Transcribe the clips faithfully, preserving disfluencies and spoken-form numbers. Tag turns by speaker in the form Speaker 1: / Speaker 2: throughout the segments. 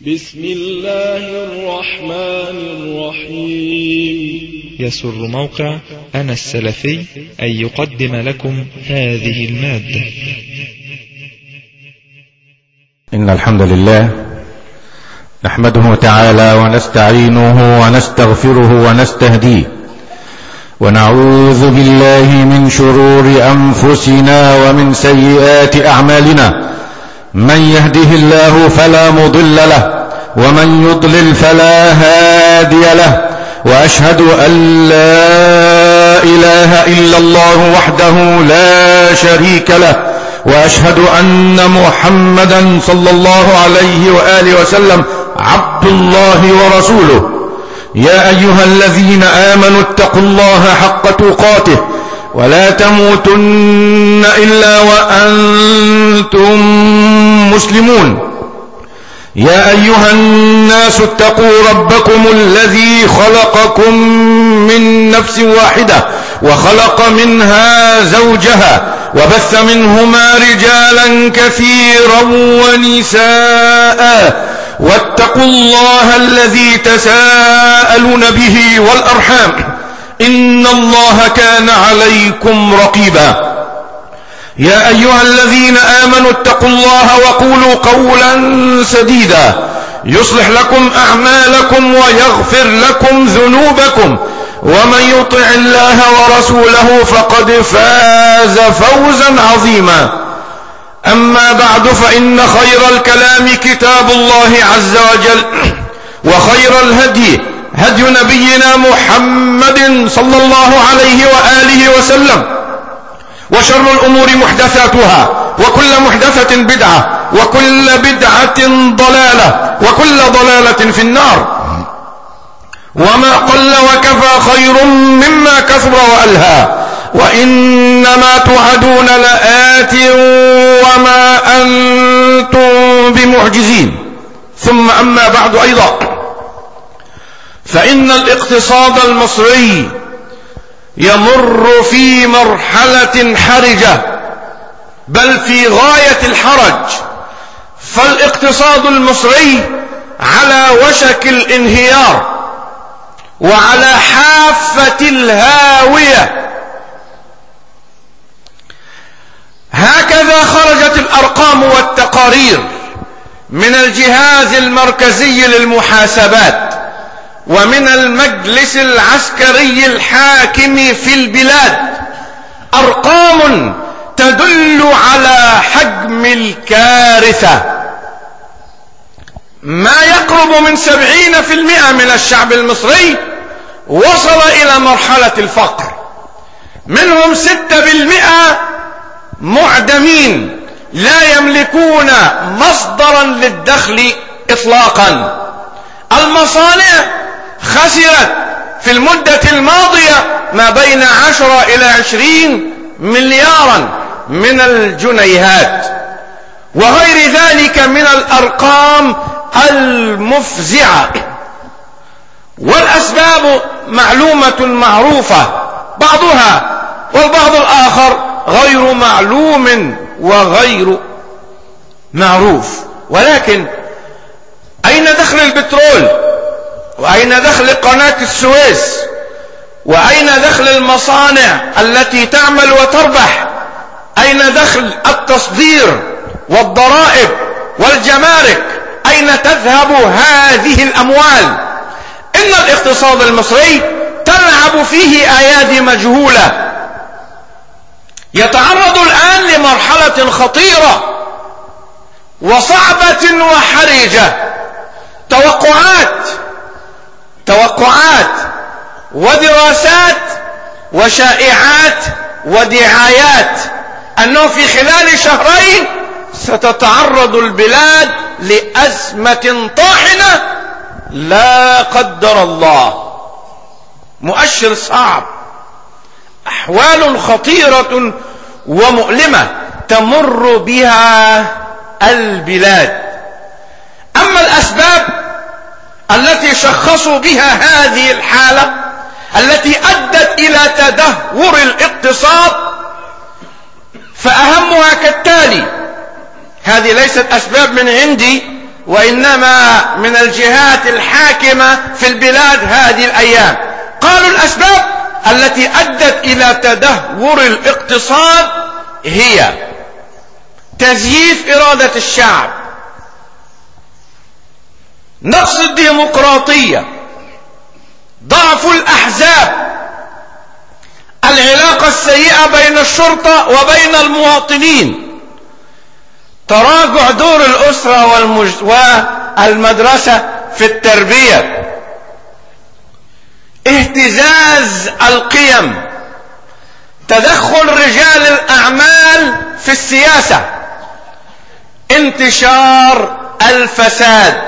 Speaker 1: بسم الله الرحمن الرحيم.
Speaker 2: يسر موقع أنا السلفي أن يقدم لكم هذه المادة.
Speaker 3: إن الحمد لله نحمده تعالى ونستعينه ونستغفره ونستهديه، ونعوذ بالله من شرور أنفسنا ومن سيئات أعمالنا. من يهده الله فلا مضل له، ومن يضلل فلا هادي له، وأشهد أن لا إله إلا الله وحده لا شريك له، وأشهد أن محمدا صلى الله عليه وآله وسلم عبد الله ورسوله. يا أيها الذين آمنوا اتقوا الله حق تقاته ولا تموتن إلا وأنتم مسلمون. يا أيها الناس اتقوا ربكم الذي خلقكم من نفس واحدة وخلق منها زوجها وبث منهما رجالا كثيرا ونساء، واتقوا الله الذي تساءلون به والأرحام إن الله كان عليكم رقيبا. يا أيها الذين آمنوا اتقوا الله وقولوا قولا سديدا يصلح لكم أعمالكم ويغفر لكم ذنوبكم، ومن يطع الله ورسوله فقد فاز فوزا عظيما. أما بعد، فإن خير الكلام كتاب الله عز وجل، وخير الهدي هدي نبينا محمد صلى الله عليه وآله وسلم، وشر الأمور محدثاتها، وكل محدثة بدعة، وكل بدعة ضلالة، وكل ضلالة في النار. وما قل وكفى خير مما كثر وألهى، وإنما توعدون لآت وما أنتم بمعجزين. ثم أما بعد، أيضا فإن الاقتصاد المصري يمر في مرحلة حرجة، بل في غاية الحرج. فالاقتصاد المصري على وشك الانهيار وعلى حافة الهاوية. هكذا خرجت الأرقام والتقارير من الجهاز المركزي للمحاسبات ومن المجلس العسكري الحاكم في البلاد، أرقام تدل على حجم الكارثة. ما يقرب من سبعين في المئة من الشعب المصري وصل إلى مرحلة الفقر، منهم ستة بالمئة معدمين لا يملكون مصدرا للدخل إطلاقا. المصانع خسرت في المدة الماضية ما بين عشرة إلى عشرين مليارا من الجنيهات، وغير ذلك من الأرقام المفزعة. والأسباب معلومة معروفة بعضها، والبعض الآخر غير معلوم وغير معروف. ولكن أين دخل البترول؟ وأين دخل قناة السويس؟ وأين دخل المصانع التي تعمل وتربح؟ أين دخل التصدير والضرائب والجمارك؟ أين تذهب هذه الأموال؟ إن الاقتصاد المصري تلعب فيه أيادي مجهولة، يتعرض الآن لمرحلة خطيرة وصعبة وحرجة. توقعات توقعات ودراسات وشائعات ودعايات أنه في خلال شهرين ستتعرض البلاد لأزمة طاحنة لا قدر الله. مؤشر صعب، أحوال خطيرة ومؤلمة تمر بها البلاد. أما الأسباب التي شخصوا بها هذه الحالة التي أدت إلى تدهور الاقتصاد فأهمها كالتالي. هذه ليست أسباب من عندي، وإنما من الجهات الحاكمة في البلاد هذه الأيام. قالوا الأسباب التي أدت إلى تدهور الاقتصاد هي تزييف إرادة الشعب، نقص الديمقراطية، ضعف الأحزاب، العلاقة السيئة بين الشرطة وبين المواطنين، تراجع دور الأسرة والمج... والمدرسة في التربية، اهتزاز القيم، تدخل رجال الأعمال في السياسة، انتشار الفساد،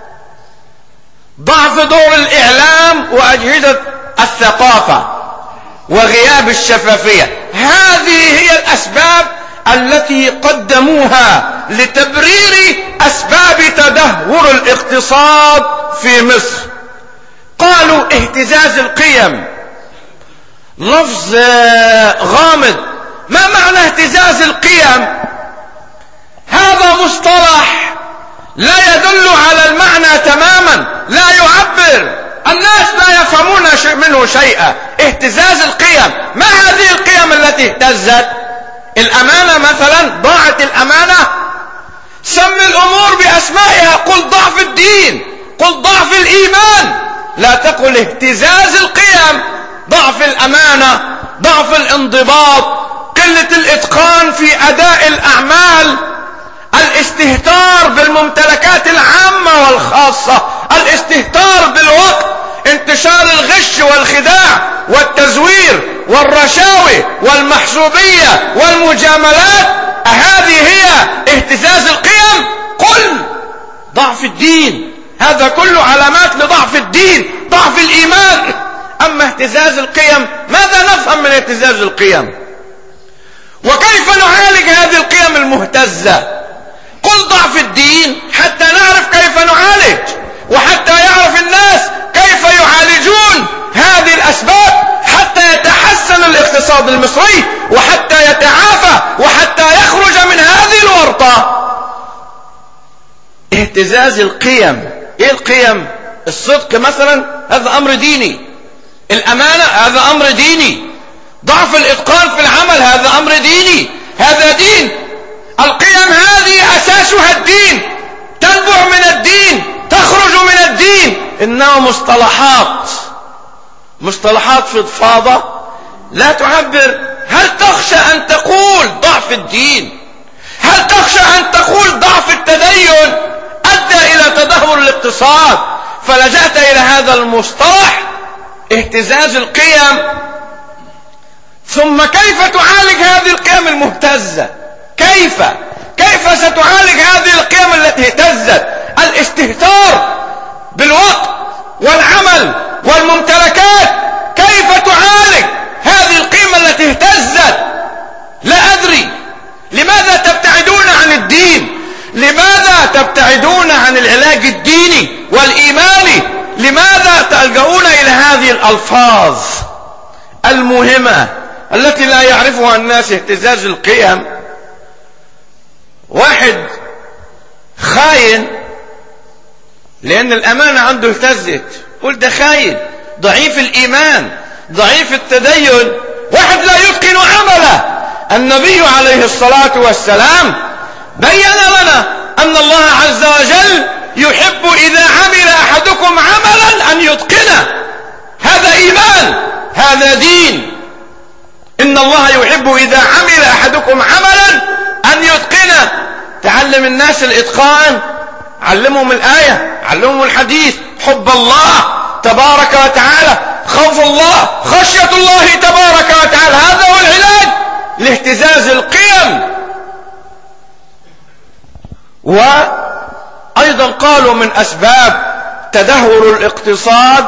Speaker 3: ضعف دور الإعلام وأجهزة الثقافة، وغياب الشفافية. هذه هي الأسباب التي قدموها لتبرير أسباب تدهور الاقتصاد في مصر. قالوا اهتزاز القيم، لفظ غامض. ما معنى اهتزاز القيم؟ هذا مصطلح لا يدل على المعنى تماما، لا يعبر، الناس لا يفهمون منه شيئا. اهتزاز القيم، ما هذه القيم التي اهتزت؟ الأمانة مثلا، ضاعت الأمانة. سم الأمور بأسمائها، قل ضعف الدين، قل ضعف الإيمان، لا تقل اهتزاز القيم. ضعف الأمانة، ضعف الانضباط، قلة الإتقان في أداء الأعمال، الاستهتار بالممتلكات العامة والخاصة، الاستهتار بالوقت، انتشار الغش والخداع والتزوير والرشاوي والمحسوبية والمجاملات. هذه هي اهتزاز القيم؟ قل ضعف الدين، هذا كله علامات لضعف الدين، ضعف الإيمان. أما اهتزاز القيم، ماذا نفهم من اهتزاز القيم؟ وكيف نعالج هذه القيم المهتزة؟ قل ضعف الدين حتى نعرف كيف نعالج، وحتى يعرف الناس كيف يعالجون هذه الأسباب، حتى يتحسن الاقتصاد المصري، وحتى يتعافى، وحتى يخرج من هذه الورطة. اهتزاز القيم، ايه القيم؟ الصدق مثلا، هذا أمر ديني. الأمانة، هذا أمر ديني. ضعف الإتقان في العمل، هذا أمر ديني، هذا دين. القيم هذه أساسها الدين، تنبع من الدين، تخرج من الدين. إنها مصطلحات، مصطلحات فضفاضة لا تعبر. هل تخشى أن تقول ضعف الدين؟ هل تخشى أن تقول ضعف التدين أدى إلى تدهور الاقتصاد فلجأت إلى هذا المصطلح اهتزاز القيم؟ ثم كيف تعالج هذه القيم المهتزة؟ كيف كيف ستعالج هذه القيم التي اهتزت؟ الاستهتار بالوقت والعمل والممتلكات، كيف تعالج هذه القيمة التي اهتزت؟ لا أدري. لماذا تبتعدون عن الدين؟ لماذا تبتعدون عن العلاج الديني والإيماني؟ لماذا تلجؤون إلى هذه الألفاظ المهمة التي لا يعرفها الناس؟ اهتزاز القيم، واحد خاين لأن الأمانة عنده اهتزت، قل ده خاين، ضعيف الإيمان، ضعيف التدين، واحد لا يتقن عمله. النبي عليه الصلاة والسلام بين لنا أن الله عز وجل يحب إذا عمل أحدكم عملا أن يتقنه. هذا إيمان، هذا دين. إن الله يحب إذا عمل أحدكم عملا أن يتقنه. تعلم الناس الإتقان، علمهم الآية، علمهم الحديث، حب الله تبارك وتعالى، خوف الله، خشية الله تبارك وتعالى. هذا هو العلاج لاهتزاز القيم. وأيضا قالوا من أسباب تدهور الاقتصاد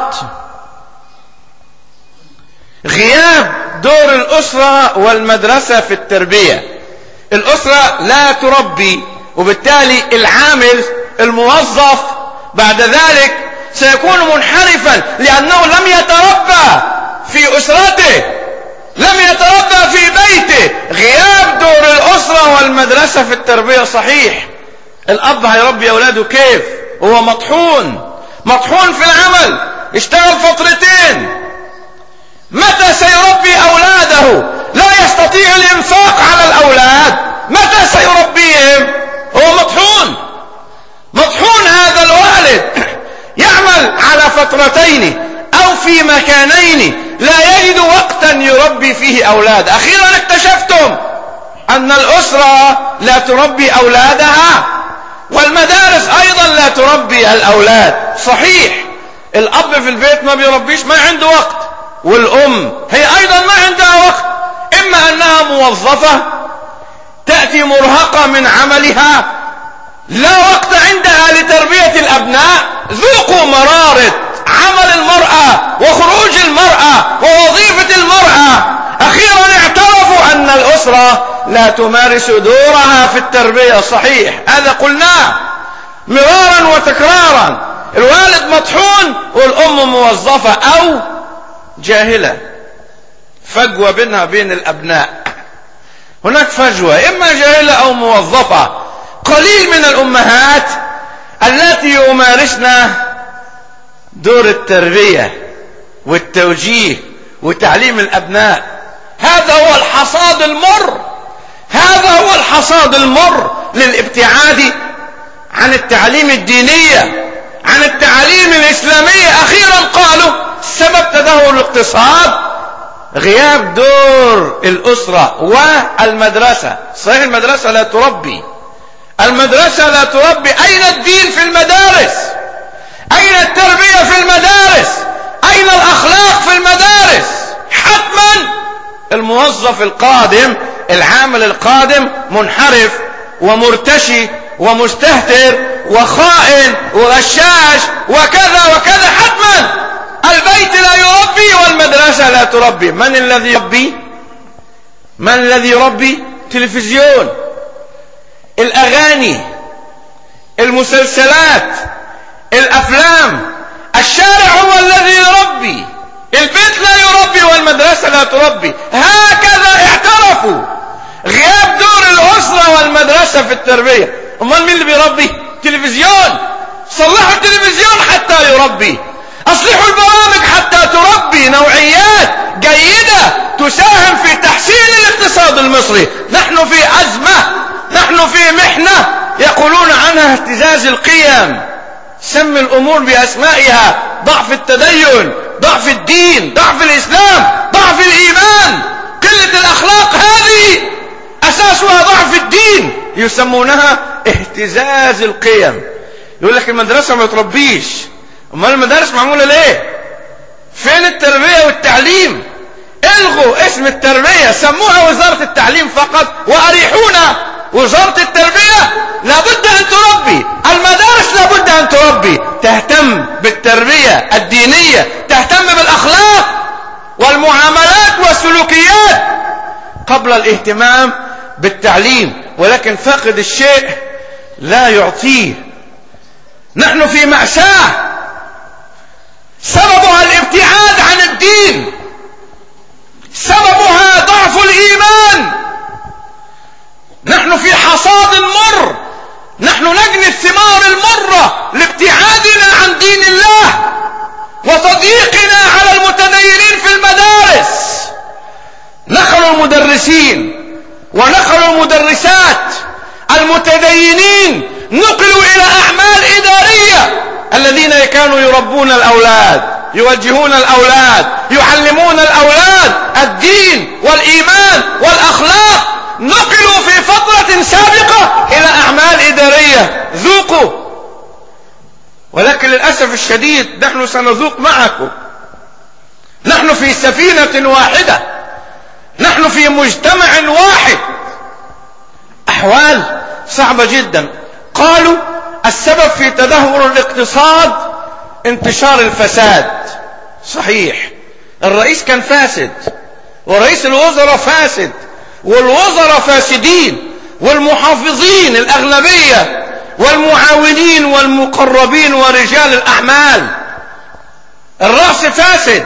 Speaker 3: غياب دور الأسرة والمدرسة في التربية. الأسرة لا تربي، وبالتالي العامل الموظف بعد ذلك سيكون منحرفا لأنه لم يتربى في أسرته، لم يتربى في بيته. غياب دور الأسرة والمدرسة في التربية صحيح. الأب هيربي أولاده كيف؟ هو مطحون مطحون في العمل، اشتغل فترتين، متى سيربي أولاده؟ لا يستطيع الإنفاق على الأولاد، متى سيربيهم؟ هو مطحون مطحون. هذا الوالد يعمل على فترتين أو في مكانين، لا يجد وقتا يربي فيه أولاد. أخيرا اكتشفتم أن الأسرة لا تربي أولادها، والمدارس أيضا لا تربي الأولاد. صحيح الأب في البيت ما بيربيش، ما عنده وقت، والأم هي أيضا ما عندها وقت، إما أنها موظفة تأتي مرهقة من عملها، لا وقت عندها لتربية الأبناء. ذوقوا مرارة عمل المرأة وخروج المرأة ووظيفة المرأة. أخيرا اعترفوا أن الأسرة لا تمارس دورها في التربية. صحيح هذا قلناه مرارا وتكرارا. الوالد مطحون والأم موظفة أو جاهلة، فجوة بينها بين الأبناء، هناك فجوة، إما جاهلة أو موظفة. قليل من الأمهات التي يمارسن دور التربية والتوجيه وتعليم الأبناء. هذا هو الحصاد المر، هذا هو الحصاد المر للابتعاد عن التعليم الدينية، عن التعليم الإسلامية. أخيرا قالوا سبب تدهور الاقتصاد غياب دور الأسرة والمدرسة. صحيح المدرسة لا تربي، المدرسة لا تربي. أين الدين في المدارس؟ أين التربية في المدارس؟ أين الأخلاق في المدارس؟ حتما الموظف القادم، العامل القادم منحرف ومرتشي ومستهتر وخائن وغشاش وكذا وكذا. حتما البيت لا يربي والمدرسة لا تربي. من الذي يربي؟ من الذي يربي؟ تلفزيون، الأغاني، المسلسلات، الأفلام. الشارع هو الذي يربي، البيت لا يربي والمدرسة لا تربي. هكذا اعترفوا غياب دور الأسرة والمدرسة في التربية. أمال مين اللي بيربي؟ تلفزيون. صلحوا التلفزيون حتى يربي، أصلحوا البرامج حتى تربي نوعيات جيدة تساهم في تحسين الاقتصاد المصري. نحن في أزمة، نحن في محنة يقولون عنها اهتزاز القيم. سمي الأمور بأسمائها، ضعف التدين، ضعف الدين، ضعف الإسلام، ضعف الإيمان، قلة الأخلاق، هذه أساسها ضعف الدين، يسمونها اهتزاز القيم. يقول لك المدرسة ما تربيش، أمال المدارس معمولة ليه؟ فين التربية والتعليم؟ الغوا اسم التربية، سموها وزارة التعليم فقط وأريحونا. وزارة التربية لابد أن تربي، المدارس لابد أن تربي، تهتم بالتربية الدينية، تهتم بالأخلاق والمعاملات والسلوكيات قبل الاهتمام بالتعليم. ولكن فاقد الشيء لا يعطيه. نحن في مأساة سببها الابتعاد عن الدين، سببها ضعف الإيمان. نحن في حصاد مر، نحن نجني الثمار المرة لابتعادنا عن دين الله وتضييقنا على المتدينين في المدارس. نخلوا المدرسين ونخلوا المدرسات المتدينين، نقلوا إلى أعمال إدارية. الذين كانوا يربون الأولاد، يوجهون الأولاد، يعلمون الأولاد الدين والإيمان والأخلاق، نقلوا في فترة سابقة إلى أعمال إدارية. ذوقوا. ولكن للأسف الشديد نحن سنذوق معكم. نحن في سفينة واحدة، نحن في مجتمع واحد. أحوال صعبة جدا. قالوا السبب في تدهور الاقتصاد انتشار الفساد. صحيح الرئيس كان فاسد، ورئيس الوزراء فاسد، والوزراء فاسدين، والمحافظين الأغلبية، والمعاونين والمقربين ورجال الأعمال الرأس فاسد.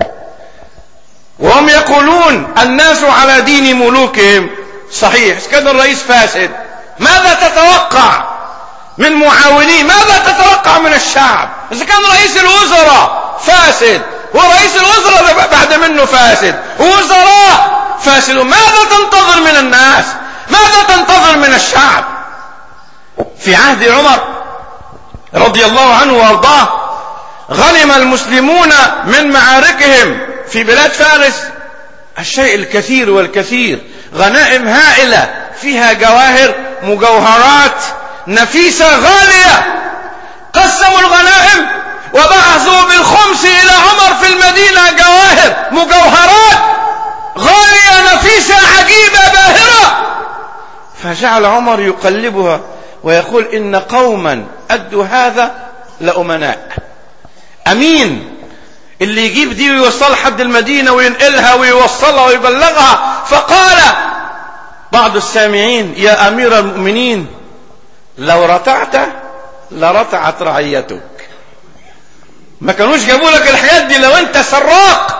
Speaker 3: وهم يقولون الناس على دين ملوكهم. صحيح كان الرئيس فاسد، ماذا تتوقع من معاونين. ماذا تتوقع من الشعب إذا كان رئيس الوزراء فاسد ورئيس الوزراء بعد منه فاسد ووزراء فاسدون؟ ماذا تنتظر من الناس؟ ماذا تنتظر من الشعب؟ في عهد عمر رضي الله عنه وارضاه غنم المسلمون من معاركهم في بلاد فارس الشيء الكثير والكثير، غنائم هائلة فيها جواهر مجوهرات نفيسة غالية. قسموا الغنائم وبعثوا بالخمس إلى عمر في المدينة جواهر مجوهرات غالية نفيسة عجيبة باهرة. فجعل عمر يقلبها ويقول إن قوما أدوا هذا لأمناء. أمين اللي يجيب دي ويوصلها حد المدينة وينقلها ويوصلها ويبلغها. فقال بعض السامعين يا أمير المؤمنين لو رتعت لرتعت رعيتك. ما كانوش جابوا لك الحاجات دي لو انت سراق،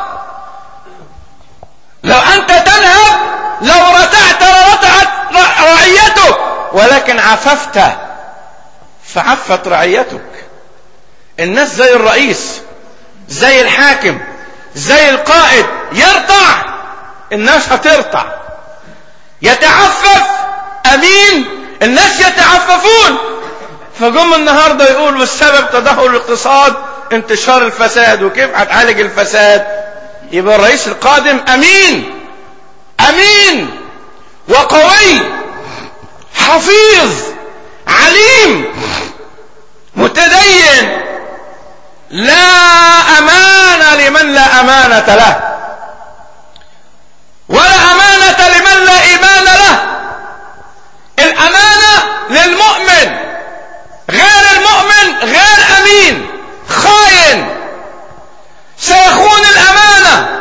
Speaker 3: لو انت تنهب لو رتعت لرتعت رعيتك، ولكن عففت فعفت رعيتك. الناس زي الرئيس زي الحاكم زي القائد، يرتع الناس هترتع، يتعفف أمين الناس يتعففون. فجم النهاردة يقول والسبب تدهور الاقتصاد انتشار الفساد، وكيف هتعالج الفساد؟ يبقى الرئيس القادم أمين أمين وقوي حفيظ عليم متدين، لا أمان لمن لا أمانة له، ولا أمانة لمن لا إيمان له. الأمانة للمؤمن، غير المؤمن غير أمين، خاين سيخون الأمانة.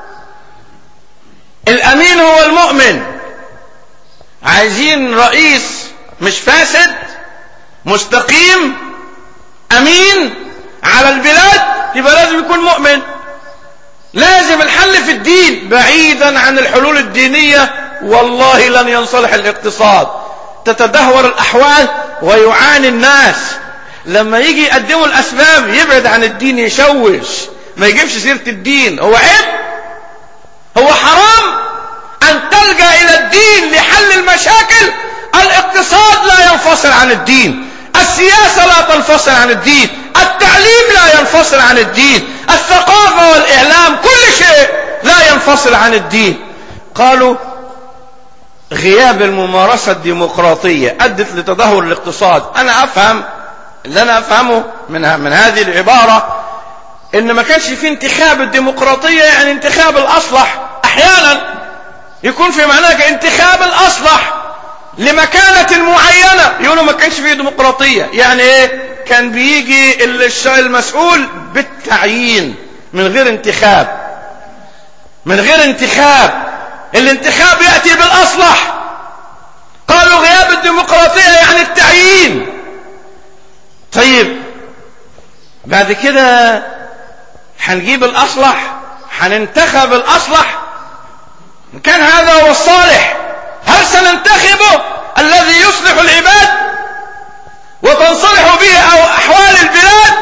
Speaker 3: الأمين هو المؤمن. عايزين رئيس مش فاسد مستقيم أمين على البلاد، يبقى لازم يكون مؤمن. لازم الحل في الدين بعيدا عن الحلول الدينية، والله لن ينصلح الاقتصاد. تتدهور الأحوال ويعاني الناس. لما يجي يقدموا الأسباب يبعد عن الدين، يشوش، ما يجيبش سيرة الدين. هو عيب، هو حرام أن تلجأ إلى الدين لحل المشاكل. الاقتصاد لا ينفصل عن الدين، السياسة لا تنفصل عن الدين، التعليم لا ينفصل عن الدين، الثقافة والإعلام كل شيء لا ينفصل عن الدين. قالوا غياب الممارسة الديمقراطية أدت لتدهور الاقتصاد. أنا أفهم اللي أنا أفهمه من, من هذه العبارة إن ما كانش في انتخاب الديمقراطية، يعني انتخاب الأصلح. أحيانا يكون في معناه انتخاب الأصلح لمكانة معينة، يقولوا ما كانش فيه ديمقراطية. يعني ايه؟ كان بيجي المسؤول بالتعيين من غير انتخاب، من غير انتخاب. الانتخاب يأتي بالأصلح. قالوا غياب الديمقراطية يعني التعيين. طيب بعد كده هنجيب الأصلح، هننتخب الأصلح. كان هذا هو الصالح، هل سننتخبه الذي يصلح العباد وتنصلح به أو أحوال البلاد؟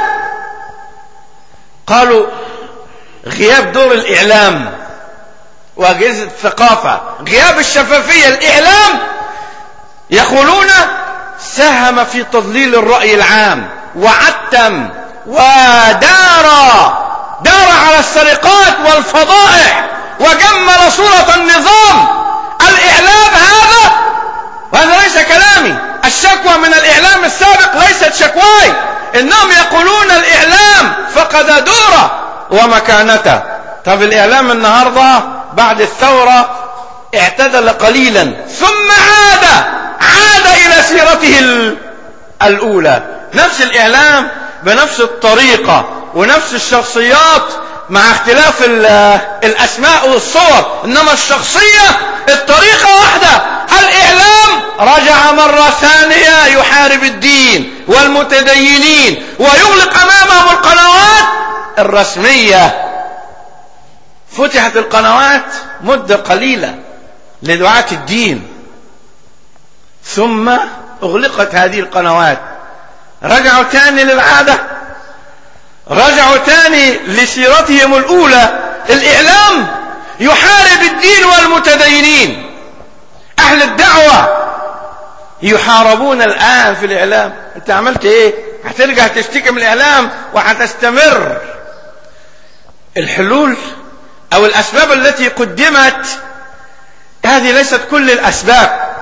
Speaker 3: قالوا غياب دور الإعلام وأجهزة الثقافة، غياب الشفافية. الإعلام يقولون ساهم في تضليل الرأي العام، وعتم ودار دار على السرقات والفضائح، وجمل صورة النظام. الإعلام هذا، وهذا ليس كلامي، الشكوى من الإعلام السابق ليست شكواي، إنهم يقولون الإعلام فقد دوره ومكانته. طب الإعلام النهاردة بعد الثورة اعتدل قليلا ثم عاد عاد إلى سيرته الأولى. نفس الإعلام بنفس الطريقة ونفس الشخصيات مع اختلاف الأسماء والصور، إنما الشخصية الطريقة واحدة. الإعلام رجع مرة ثانية يحارب الدين والمتدينين ويغلق أمامهم القنوات الرسمية. فتحت القنوات مدة قليلة لدعاة الدين، ثم أغلقت هذه القنوات. رجعوا تاني للعادة، رجعوا تاني لسيرتهم الأولى. الإعلام يحارب الدين والمتدينين، أهل الدعوة يحاربون الآن في الإعلام. أنت عملت إيه؟ هترجع تشتكي من الإعلام وهتستمر. الحلول أو الأسباب التي قدمت هذه ليست كل الأسباب،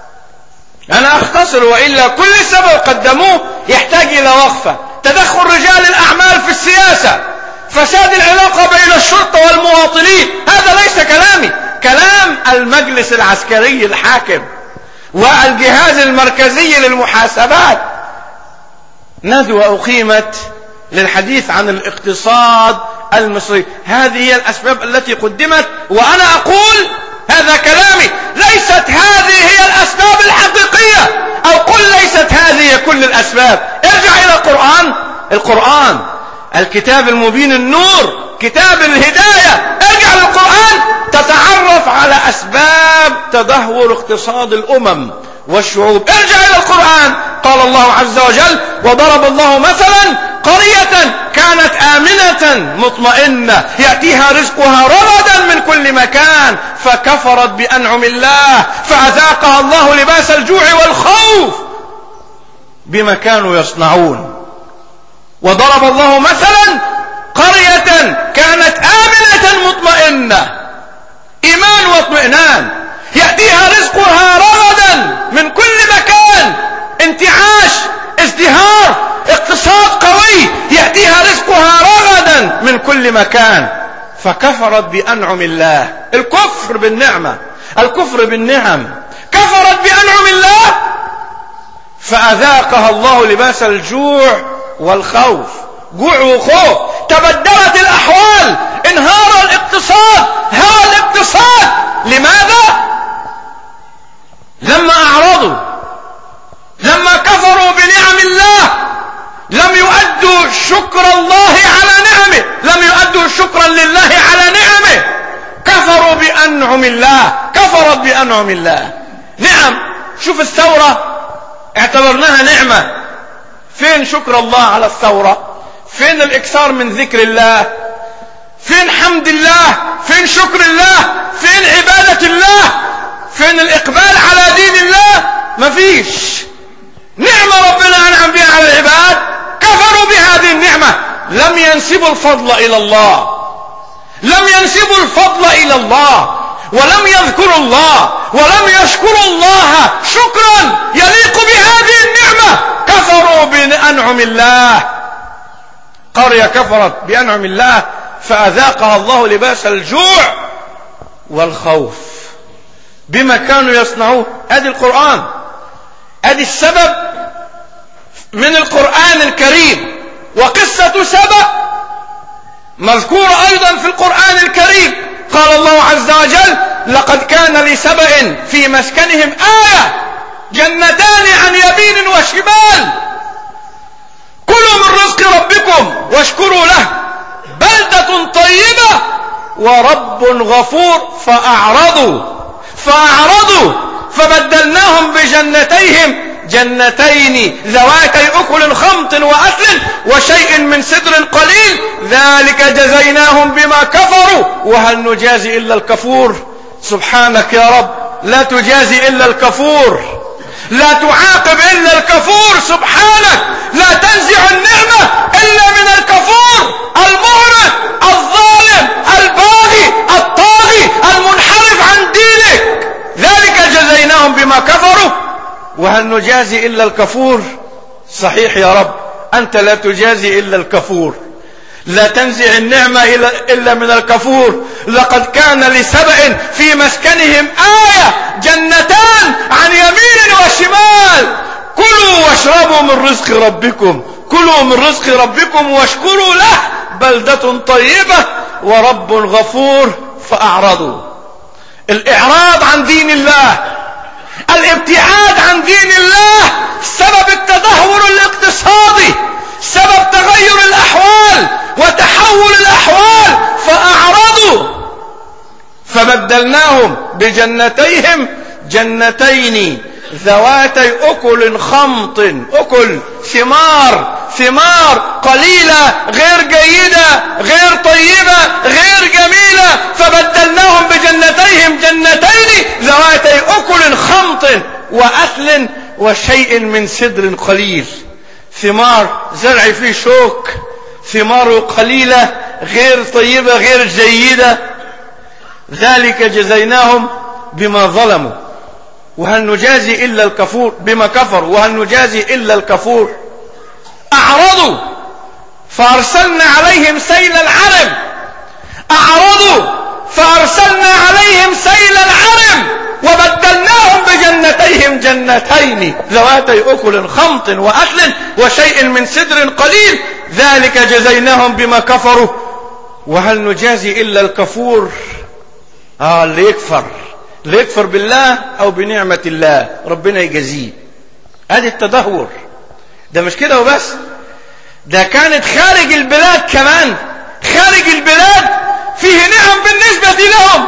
Speaker 3: أنا أختصر، وإلا كل سبب قدموه يحتاج إلى وقفة. تدخل رجال الأعمال في السياسة، فساد العلاقة بين الشرطة والمواطنين، هذا ليس كلامي، كلام المجلس العسكري الحاكم والجهاز المركزي للمحاسبات. ندوة أقيمت للحديث عن الاقتصاد المصري. هذه هي الأسباب التي قدمت، وأنا أقول هذا كلامي، ليست هذه هي الأسباب الحقيقية، أو قل ليست هذه كل الأسباب. ارجع إلى القرآن، القرآن الكتاب المبين النور، كتاب الهداية. ارجع للقرآن تتعرف على أسباب تدهور اقتصاد الأمم والشعوب. ارجع إلى القرآن، قال الله عز وجل: وضرب الله مثلا قرية كانت آمنة مطمئنة يأتيها رزقها رغدا من كل مكان فكفرت بأنعم الله فأذاقها الله لباس الجوع والخوف بما كانوا يصنعون. وضرب الله مثلا قرية كانت آمنة مطمئنة، إيمان واطمئنان، يأتيها رزقها رغدا من كل مكان، انتعاش، ازدهار، اقتصاد قوي، يأتيها رزقها رغدا من كل مكان فكفرت بأنعم الله. الكفر بالنعمة، الكفر بالنعم، كفرت بأنعم الله فأذاقها الله لباس الجوع والخوف. جوع وخوف، تبدلت الأحوال، انهار الاقتصاد، هوى الاقتصاد. لماذا؟ لما أعرضوا، لما كفروا بنعم الله، لم يؤدوا شكر الله على نعمه، لم يؤدوا شكرا لله على نعمه، كفروا بأنعم الله، كفرت بأنعم الله. نعم، شوف الثورة اعتبرناها نعمة، فين شكر الله على الثورة؟ فين الإكثار من ذكر الله؟ فين حمد الله؟ فين شكر الله؟ فين عبادة الله؟ فين الإقبال على دين الله؟ مفيش. نعمة ربنا أنعم بها على العباد، كفروا بهذه النعمة، لم ينسبوا الفضل إلى الله، لم ينسبوا الفضل إلى الله، ولم يذكروا الله، ولم يشكروا الله شكرا يليق بهذه النعمة، كفروا بأنعم الله. قرية كفرت بأنعم الله فأذاقها الله لباس الجوع والخوف بما كانوا يصنعون. هذا القرآن، هذا السبب من القرآن الكريم. وقصة سبأ مذكورة أيضا في القرآن الكريم. قال الله عز وجل: لقد كان لسبأ في مسكنهم آية جنتان عن يمين وشمال كلوا من رزق ربكم واشكروا له بلدة طيبة ورب غفور فأعرضوا فأعرضوا فبدلناهم بجنتيهم جنتين ذواتي أكل خمط وأثل وشيء من سدر قليل ذلك جزيناهم بما كفروا وهل نجازي إلا الكفور. سبحانك يا رب، لا تجازي إلا الكفور، لا تعاقب إلا الكفور. سبحانك، لا تنزع النعمة إلا من الكفور المعرض الظالم الباغي الطاغي المنحرف عن دينك. ذلك جزيناهم بما كفروا وهل نجازي إلا الكفور. صحيح يا رب، أنت لا تجازي إلا الكفور، لا تنزع النعمة إلا من الكفور. لقد كان لسبأ في مسكنهم آية جنتان عن يمين وشمال كلوا واشربوا من رزق ربكم كلوا من رزق ربكم واشكروا له بلدة طيبة ورب غفور فأعرضوا. الإعراض عن دين الله، الابتعاد عن دين الله سبب التدهور الاقتصادي، سبب تغير الأحوال وتحول الأحوال. فأعرضوا فبدلناهم بجنتيهم جنتين ذواتي أكل خمط، أكل ثمار ثمار قليلة غير جيدة غير طيبة غير جميلة، فبدلناهم بجنتيهم جنتين ذواتي أكل خمط وأثل وشيء من سدر قليل. ثمار زرع فيه شوك، ثماره قليلة غير طيبة غير جيدة. ذلك جزيناهم بما ظلموا وهل نجازي إلا الكفور، بما كفروا وهل نجازي إلا الكفور. أعرضوا فأرسلنا عليهم سيل العرم، أعرضوا فأرسلنا عليهم سيل العرم وبدلناهم بجنتيهم جنتين ذواتي أكل خمط وأثل وشيء من سدر قليل. ذلك جزيناهم بما كفروا وهل نجازي إلا الكفور. آه اللي يكفر اللي يكفر بالله أو بنعمة الله ربنا يجازيه. هذه التدهور. ده مش كده وبس، ده كانت خارج البلاد كمان، خارج البلاد فيه نعم بالنسبة لهم،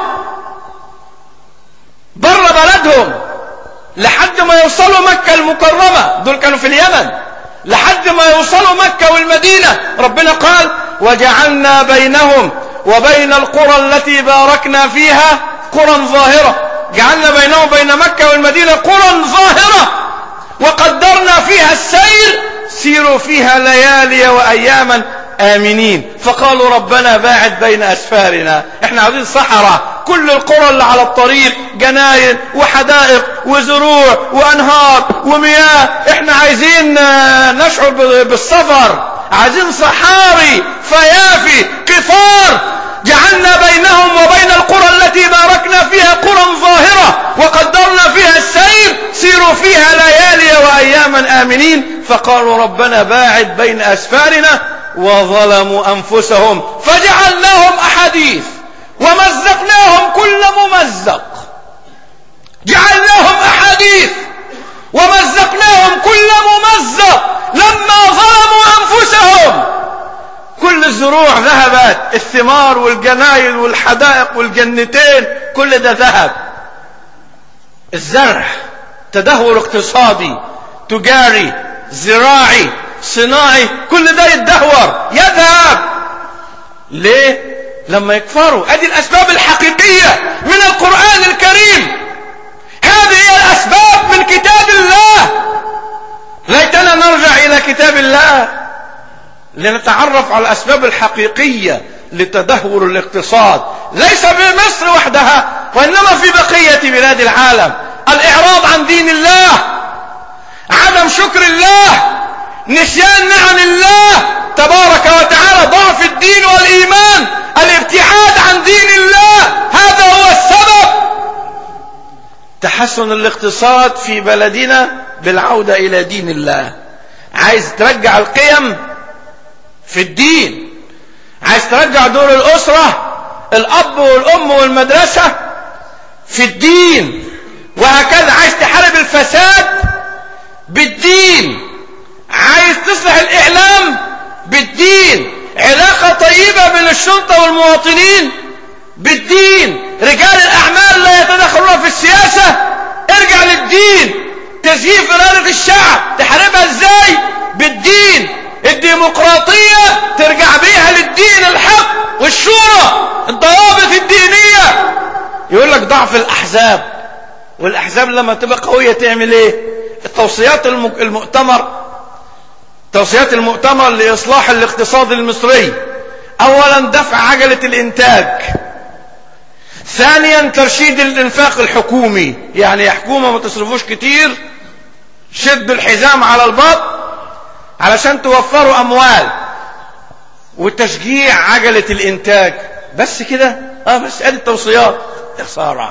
Speaker 3: بره بلدهم لحد ما يوصلوا مكة المكرمة. دول كانوا في اليمن لحد ما يوصلوا مكة والمدينة. ربنا قال وجعلنا بينهم وبين القرى التي باركنا فيها قرى ظاهرة، جعلنا بينهم وبين مكة والمدينة قرى ظاهرة وقدرنا فيها السير سيروا فيها ليالي وأياما آمنين. فقالوا ربنا باعد بين أسفارنا، احنا عايزين صحراء، كل القرى اللي على الطريق جناين وحدائق وزروع وأنهار ومياه، احنا عايزين نشعر بالسفر، عايزين صحاري فيافي قفار. جعلنا بينهم وبين القرى التي باركنا فيها قرى ظاهرة وقدرنا فيها السير سيروا فيها ليالي وأياما آمنين. فقالوا ربنا باعد بين أسفارنا وظلموا أنفسهم فجعلناهم أحاديث ومزقناهم كل ممزق. جعلناهم أحاديث ومزقناهم كل ممزق لما ظلموا أنفسهم. كل الزروع ذهبت، الثمار والجناين والحدائق والجنتين كل ده ذهب. الزرع تدهور اقتصادي تجاري زراعي صناعي كل ده يتدهور يذهب. ليه؟ لما يكفروا. ادي الاسباب الحقيقية من القرآن الكريم، هذه هي الاسباب من كتاب الله. ليتنا نرجع الى كتاب الله لنتعرف على الاسباب الحقيقية لتدهور الاقتصاد، ليس بمصر وحدها وانما في بقية بلاد العالم. الاعراض عن دين الله، عدم شكر الله، نسيان نعم الله تبارك وتعالى، ضعف الدين والإيمان، الابتعاد عن دين الله، هذا هو السبب. تحسن الاقتصاد في بلدنا بالعودة إلى دين الله. عايز ترجع القيم في الدين، عايز ترجع دور الأسرة الأب والأم والمدرسة في الدين، وهكذا عايز تحارب الفساد بالدين، عايز تصلح الإعلام بالدين، علاقة طيبة بين الشرطة والمواطنين بالدين، رجال الأعمال لا يتدخلون في السياسة، ارجع للدين. تزييف إرادة الشعب تحاربها ازاي؟ بالدين. الديمقراطية ترجع بيها للدين الحق والشورى، الضوابط الدينية. يقول لك ضعف الأحزاب، والأحزاب لما تبقى قوية تعمل ايه؟ التوصيات المؤتمر توصيات المؤتمر لإصلاح الاقتصاد المصري، أولا دفع عجلة الإنتاج، ثانيا ترشيد الإنفاق الحكومي، يعني يا حكومة ما تصرفوش كتير، شدوا الحزام على البط علشان توفروا أموال، وتشجيع عجلة الإنتاج. بس كده؟ اه بس ادي التوصيات. يا خسارة،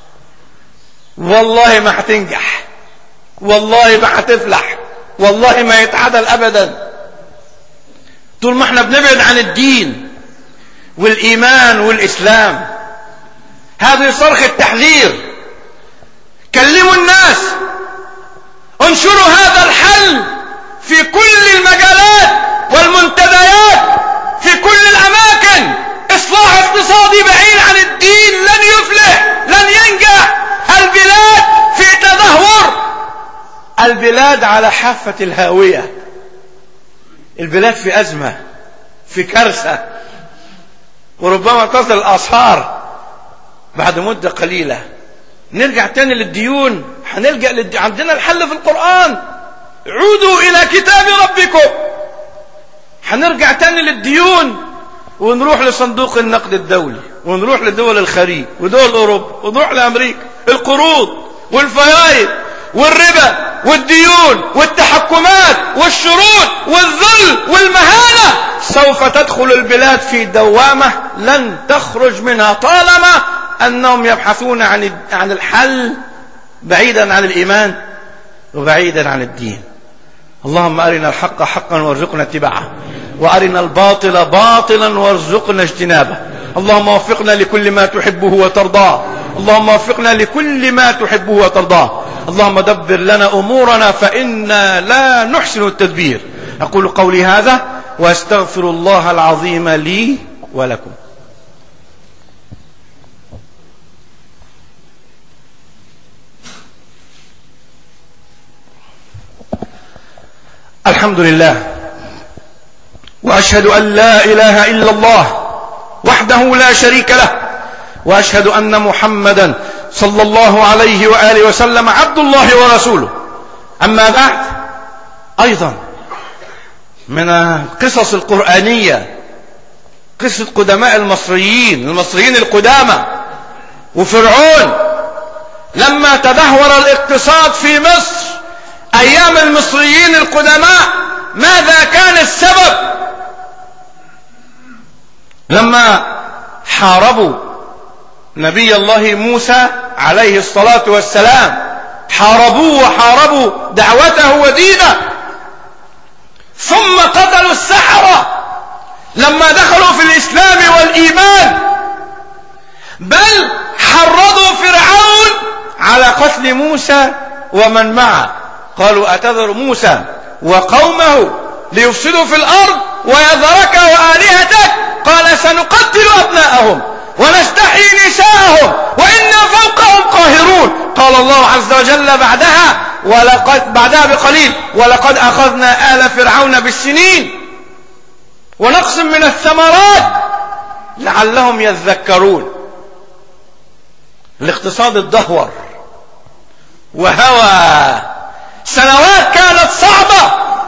Speaker 3: والله ما هتنجح، والله ما هتفلح، والله ما يتعدل أبدا طول ما احنا بنبعد عن الدين والإيمان والإسلام. هذه صرخ التحذير. كلموا الناس، انشروا هذا الحل في كل المجالات والمنتديات في كل الأماكن. إصلاح اقتصادي بعيد عن الدين لن يفلح، لن ينجح. البلاد في تدهور، البلاد على حافة الهاوية. البلاد في أزمة، في كارثة، وربما تصل الأسعار بعد مدة قليلة. نرجع تاني للديون، هنلجأ للدي... عندنا الحل في القرآن، عودوا إلى كتاب ربكم. هنرجع تاني للديون ونروح لصندوق النقد الدولي، ونروح لدول الخليج ودول أوروبا، ونروح لأمريكا. القروض والفوائد والربا والديون والتحكمات والشروط والذل والمهانة، سوف تدخل البلاد في دوامة لن تخرج منها طالما أنهم يبحثون عن عن الحل بعيدا عن الإيمان وبعيدا عن الدين. اللهم أرنا الحق حقا وارزقنا اتباعه، وأرنا الباطل باطلا وارزقنا اجتنابه. اللهم وفقنا لكل ما تحبه وترضاه، اللهم وفقنا لكل ما تحبه وترضاه. اللهم دبر لنا أمورنا فإنا لا نحسن التدبير. أقول قولي هذا وأستغفر الله العظيم لي ولكم. الحمد لله، وأشهد أن لا إله إلا الله وحده لا شريك له، وأشهد أن محمدا صلى الله عليه وآله وسلم عبد الله ورسوله. أما بعد، أيضا من القصص القرآنية قصة قدماء المصريين المصريين القدامى وفرعون لما تدهور الاقتصاد في مصر أيام المصريين القدماء. ماذا كان السبب؟ لما حاربوا نبي الله موسى عليه الصلاة والسلام، حاربوه وحاربوا دعوته ودينه، ثم قتلوا السحرة لما دخلوا في الإسلام والإيمان، بل حرضوا فرعون على قتل موسى ومن معه. قالوا أتذر موسى وقومه ليفسدوا في الأرض ويذرك وآلهتك؟ قال سنقتل أبناءهم ونستحيي نساءهم وإنا فوقهم قاهرون. قال الله عز وجل بعدها ولقد بعدها بقليل ولقد أخذنا آل فرعون بالسنين ونقص من الثمرات لعلهم يذكرون. الاقتصاد الدهور وهوى، سنوات كانت صعبة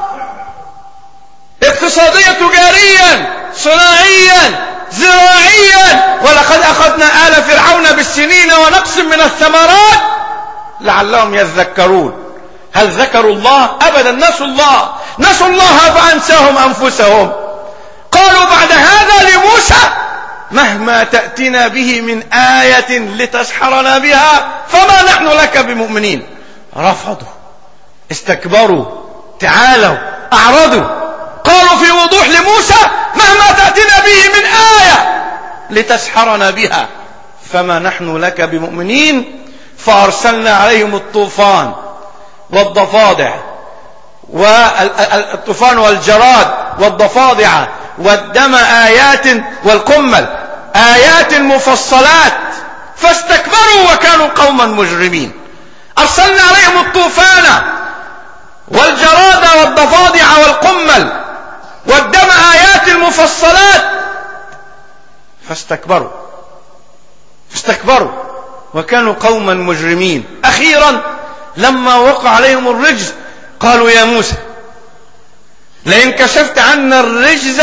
Speaker 3: اقتصادية، تجاريا، صناعيا، زراعيا. ولقد أخذنا آل فرعون بالسنين ونقص من الثمرات لعلهم يذكرون. هل ذكروا الله؟ أبدا، نسوا الله، نسوا الله فأنساهم أنفسهم. قالوا بعد هذا لموسى مهما تأتنا به من آية لتسحرنا بها فما نحن لك بمؤمنين. رفضوا، استكبروا، تعالوا، أعرضوا. قالوا في وضوح لموسى مهما تأتنا به من آية لتسحرنا بها فما نحن لك بمؤمنين. فأرسلنا عليهم الطوفان والضفادع، والطوفان والجراد والضفادع والدم آيات والقمل آيات مفصلات فاستكبروا وكانوا قوما مجرمين. أرسلنا عليهم الطوفان والجراد والضفادع والقمل والدم آيات المفصلات فاستكبروا فاستكبروا وكانوا قوما مجرمين. أخيرا لما وقع عليهم الرجز قالوا يا موسى لئن كشفت عنا الرجز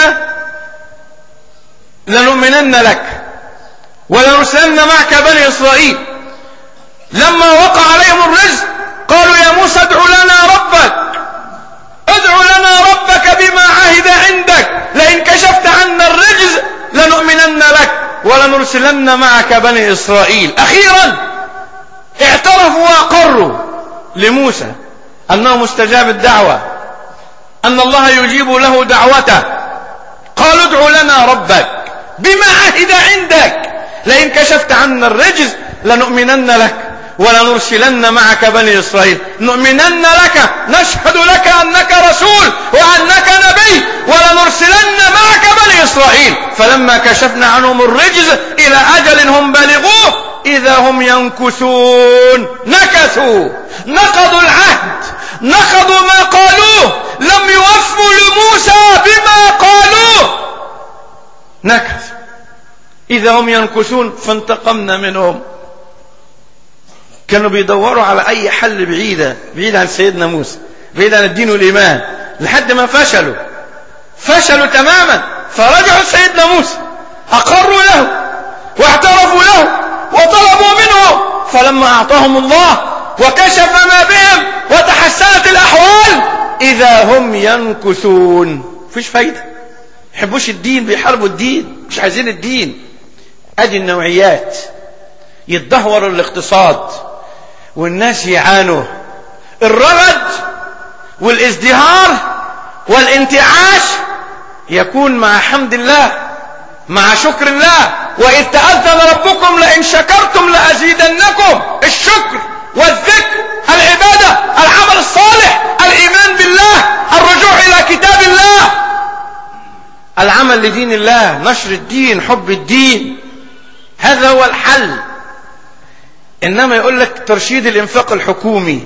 Speaker 3: لنؤمنن لك ولنرسلن معك بني إسرائيل. لما وقع عليهم الرجز قالوا يا موسى ادع لنا ربك ادع لنا ربك بما عهد عندك لئن كشفت عنا الرجز لنؤمنن لك ولنرسلن معك بني إسرائيل. أخيرا اعترفوا وأقروا لموسى أنه مستجاب الدعوة، أن الله يجيب له دعوته. قالوا ادع لنا ربك بما عهد عندك لئن كشفت عنا الرجز لنؤمنن لك ولنرسلن معك بني إسرائيل. نؤمنن لك، نشهد لك أنك رسول وأنك نبي، ولنرسلن معك بني إسرائيل. فلما كشفنا عنهم الرجز إلى أجل هم بلغوه إذا هم ينكثون. نكثوا، نقضوا العهد، نقضوا ما قالوه، لم لم يوفوا لموسى بما قالوه نكث إذا هم ينكثون فانتقمنا منهم. كانوا بيدوروا على أي حل بعيدة بعيد عن سيدنا موسى، بعيد عن الدين والإيمان، لحد ما فشلوا فشلوا تماما. فرجعوا سيدنا موسى أقروا له واعترفوا له وطلبوا منه، فلما أعطاهم الله وكشف ما بهم وتحسنت الأحوال إذا هم ينكثون. فيش فايدة، يحبوش الدين، بيحاربوا الدين، مش عايزين الدين. أدي النوعيات. يتدهور الاقتصاد والناس يعانوا. الرغد والازدهار والانتعاش يكون مع حمد الله، مع شكر الله. وإذ تأذن ربكم لئن شكرتم لأزيدنكم. الشكر والذكر، العبادة، العمل الصالح، الإيمان بالله، الرجوع إلى كتاب الله، العمل لدين الله، نشر الدين، حب الدين. هذا هو الحل. إنما يقول لك ترشيد الإنفاق الحكومي،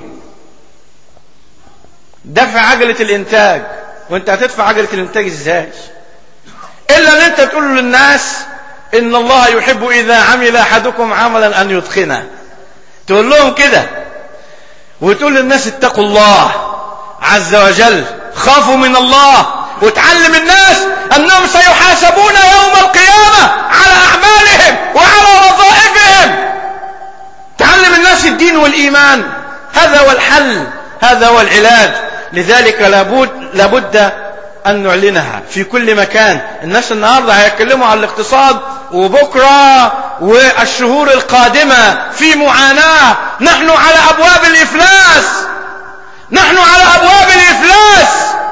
Speaker 3: دفع عجلة الإنتاج. وانت هتدفع عجلة الإنتاج ازاي؟ إلا أن انت تقول للناس إن الله يحب إذا عمل أحدكم عملا أن يتقنه. تقول لهم كده، وتقول للناس اتقوا الله عز وجل، خافوا من الله، وتعلم الناس أنهم سيحاسبون يوم القيامة على أعمالهم وعلى وظائفهم. تعلم الناس الدين والإيمان. هذا هو الحل، هذا هو العلاج. لذلك لابد, لابد أن نعلنها في كل مكان. الناس النهاردة هيتكلموا عن الاقتصاد، وبكرة والشهور القادمة في معاناة. نحن على أبواب الإفلاس، نحن على أبواب الإفلاس.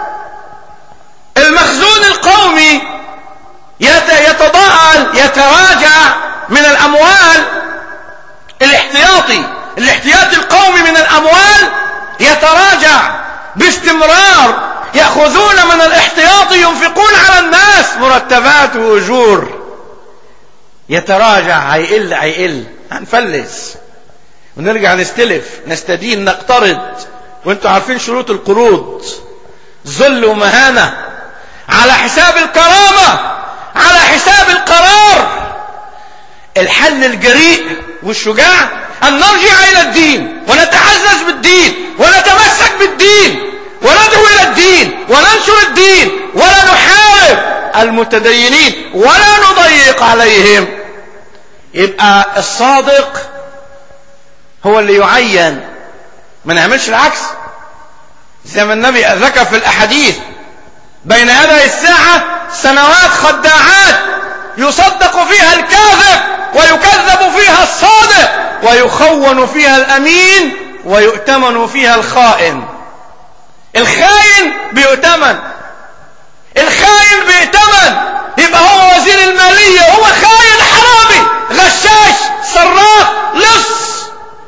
Speaker 3: المخزون القومي يتضاءل، يتراجع من الأموال. الاحتياطي الاحتياطي القومي من الأموال يتراجع باستمرار. يأخذون من الاحتياطي ينفقون على الناس مرتبات وأجور. يتراجع، هيقل هيقل، هنفلس ونرجع نستلف، نستدين، نقترض. وانتم عارفين شروط القروض، ذل ومهانة على حساب الكرامة، على حساب القرار. الحل الجريء والشجاع أن نرجع إلى الدين ونتعزز بالدين ونتمسك بالدين وندعو إلى الدين وننشر الدين، ولا نحارب المتدينين ولا نضيق عليهم. يبقى الصادق هو اللي يعين، ما نعملش العكس. زي ما النبي ذكر في الأحاديث: بين يدي الساعة سنوات خداعات يصدق فيها الكاذب ويكذب فيها الصادق، ويخون فيها الأمين ويؤتمن فيها الخائن. الخائن بيؤتمن، الخائن بيؤتمن. يبقى هو وزير المالية، هو خائن، حرامي، غشاش، سراق، لص.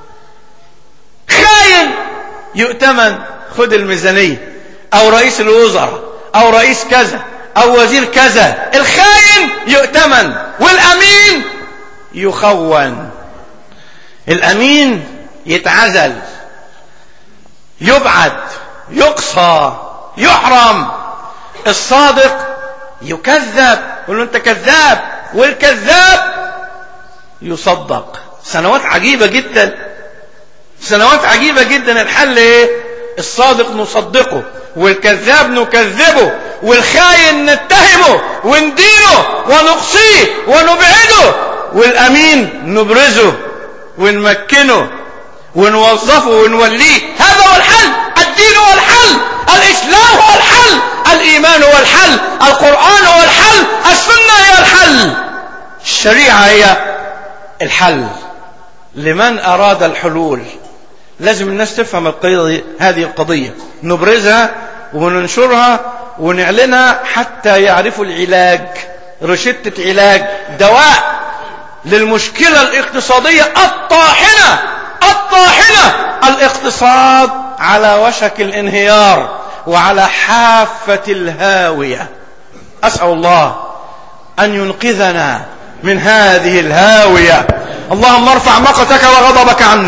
Speaker 3: خائن يؤتمن، خد الميزانية، أو رئيس الوزراء، أو رئيس كذا، أو وزير كذا. الخائن يؤتمن، والأمين يخون. الأمين يتعزل، يبعد، يقصى، يحرم. الصادق يكذب، يقول له انت كذاب، والكذاب يصدق. سنوات عجيبة جدا، سنوات عجيبة جدا. الحل ايه؟ الصادق نصدقه، والكذاب نكذبه، والخاين نتهمه وندينه ونقصيه ونبعده، والأمين نبرزه ونمكنه ونوظفه ونوليه. هذا هو الحل. الدين هو الحل، الإسلام هو الحل، الإيمان هو الحل، القرآن هو الحل، السنة هي الحل، الشريعة هي الحل. لمن أراد الحلول لازم الناس تفهم القضية، هذه القضية نبرزها وننشرها ونعلنها حتى يعرفوا العلاج، رشدة علاج، دواء للمشكلة الاقتصادية الطاحنة الطاحنة. الاقتصاد على وشك الانهيار وعلى حافة الهاوية. أسأل الله أن ينقذنا من هذه الهاوية. اللهم ارفع مقتك وغضبك عنا،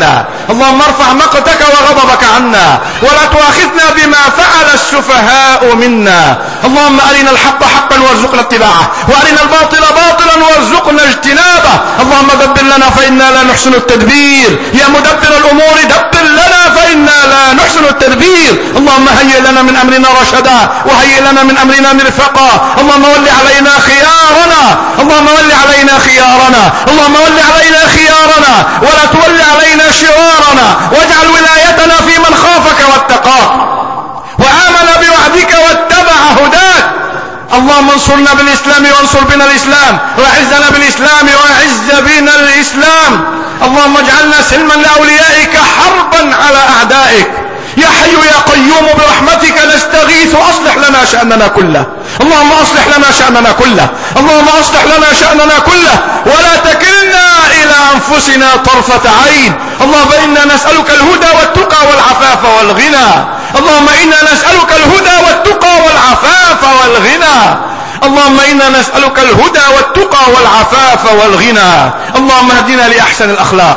Speaker 3: اللهم ارفع مقتك وغضبك عنا ولا تؤاخذنا بما فعل السفهاء منا. اللهم أرنا الحق حقا وارزقنا اتباعه وأرنا الباطل باطلا وارزقنا اجتنابه. اللهم دبر لنا فإنا لا نحسن التدبير، يا مدبر الأمور دبر لنا فإنا لا نحسن التدبير. اللهم هيئ لنا من أمرنا رشدا وهيئ لنا من أمرنا مرفقا. اللهم ول علينا خيارنا، اللهم ول علينا خيارنا، اللهم ول علينا خيارنا ولا تول علينا شرارنا، واجعل ولايتنا في من خافك واتقاك وآمن بوعدك واتبع هداك. اللهم انصرنا بالإسلام وانصر بنا الإسلام، وأعزنا بالإسلام وأعز بنا الإسلام. اللهم اجعلنا سلما لأوليائك حربا على أعدائك. يا حي يا قيوم برحمتك نستغيث، أصلح لنا شأننا كله. اللهم أصلح لنا شأننا كله، اللهم أصلح لنا شأننا كله ولا تكلنا إلى أنفسنا طرفة عين. اللهم إنا نسألك الهدى والتقى والعفاف والغنى. اللهم إنا نسألك الهدى والتقى والعفاف والغنى. اللهم إنا نسألك الهدى والتقى والعفاف والغنى. اللهم اهدنا لأحسن الأخلاق،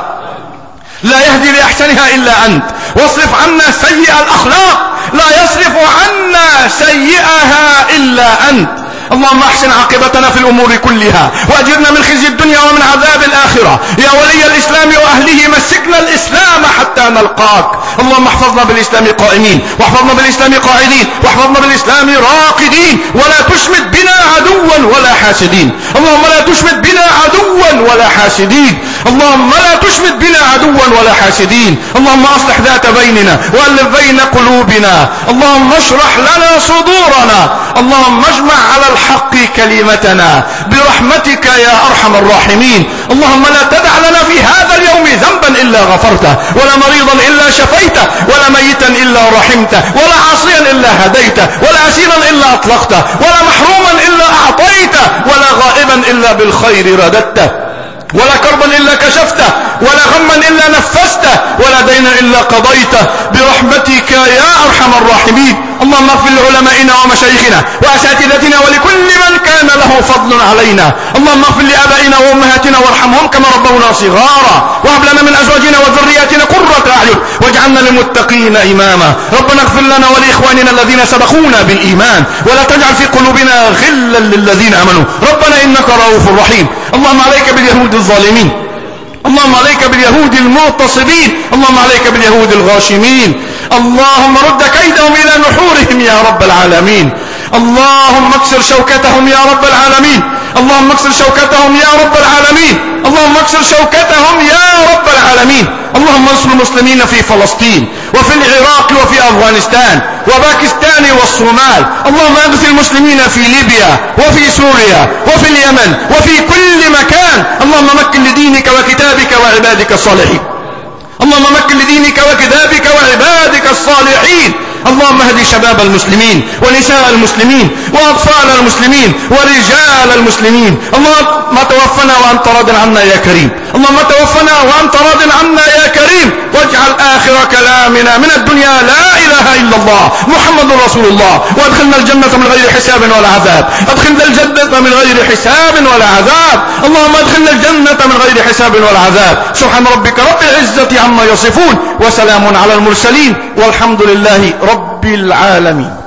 Speaker 3: لا يهدي لأحسنها إلا أنت، واصرف عنا سيئ الأخلاق، لا يصرف عنا سيئها إلا أنت. اللهم احسن عاقبتنا في الأمور كلها وأجرنا من خزي الدنيا ومن عذاب الآخرة. يا ولي الإسلام وأهله مسكنا الإسلام حتى نلقاك. اللهم احفظنا بالإسلام قائمين، واحفظنا بالإسلام قاعدين، واحفظنا بالإسلام راقدين، ولا تشمت بنا عدوا ولا حاسدين. اللهم لا تشمت بنا عدوا ولا حاسدين. اللهم لا تشمت بنا عدوا ولا حاسدين. اللهم اصلح ذات بيننا وألف بين قلوبنا. اللهم اشرح لنا صدورنا. اللهم اجمع على الحق كلمتنا برحمتك يا أرحم الراحمين. اللهم لا تدع لنا في هذا اليوم ذنبا إلا غفرته، ولا مريضا إلا شفيته، ولا ميتا إلا رحمته، ولا عاصيا إلا هديته، ولا أسيرا إلا أطلقته، ولا محروما إلا أعطيته، ولا غائبا إلا بالخير رددته، ولا كربا إلا كشفته، ولا غما إلا نفسته، ولا دينا إلا قضيته برحمتك يا أرحم الراحمين. اللهم اغفر لعلمائنا ومشايخنا وأساتذتنا ولكل من كان له فضل علينا. اللهم اغفر لآبائنا وأمهاتنا وارحمهم كما ربونا صغارا، وهب لنا من أزواجنا وذرياتنا قرة أعين واجعلنا للمتقين إماما. ربنا اغفر لنا ولإخواننا الذين سبقونا بالإيمان ولا تجعل في قلوبنا غلا للذين آمنوا ربنا إنك رؤوف رحيم. اللهم عليك باليهود الظالمين، اللهم عليك باليهود المغتصبين، اللهم عليك باليهود الغاشمين. اللهم رد كيدهم إلى نحورهم يا رب العالمين. اللهم اكسر شوكتهم يا رب العالمين. اللهم اكسر شوكتهم يا رب العالمين. اللهم اكسر شوكتهم يا رب العالمين. اللهم انصر المسلمين في فلسطين وفي العراق وفي أفغانستان وباكستان والصومال. اللهم اغث المسلمين في ليبيا وفي سوريا وفي اليمن وفي كل مكان. اللهم مكن لدينك وكتابك وعبادك الصالحين. اللهم مكن لدينك وكتابك وعبادك الصالحين. اللهم اهد شباب المسلمين ونساء المسلمين وأطفال المسلمين ورجال المسلمين. اللهم توفنا وأنت راض عنا يا كريم. اللهم توفنا وأنت راض عنا يا كريم، واجعل آخر كلامنا من الدنيا لا إله إلا الله محمد رسول الله، وادخلنا الجنة من غير حساب ولا عذاب. ادخلنا الجنة من غير حساب ولا عذاب. اللهم ادخلنا الجنة من غير حساب ولا عذاب. سبحان ربك رب العزة عما يصفون وسلام على المرسلين والحمد لله رب العالمين.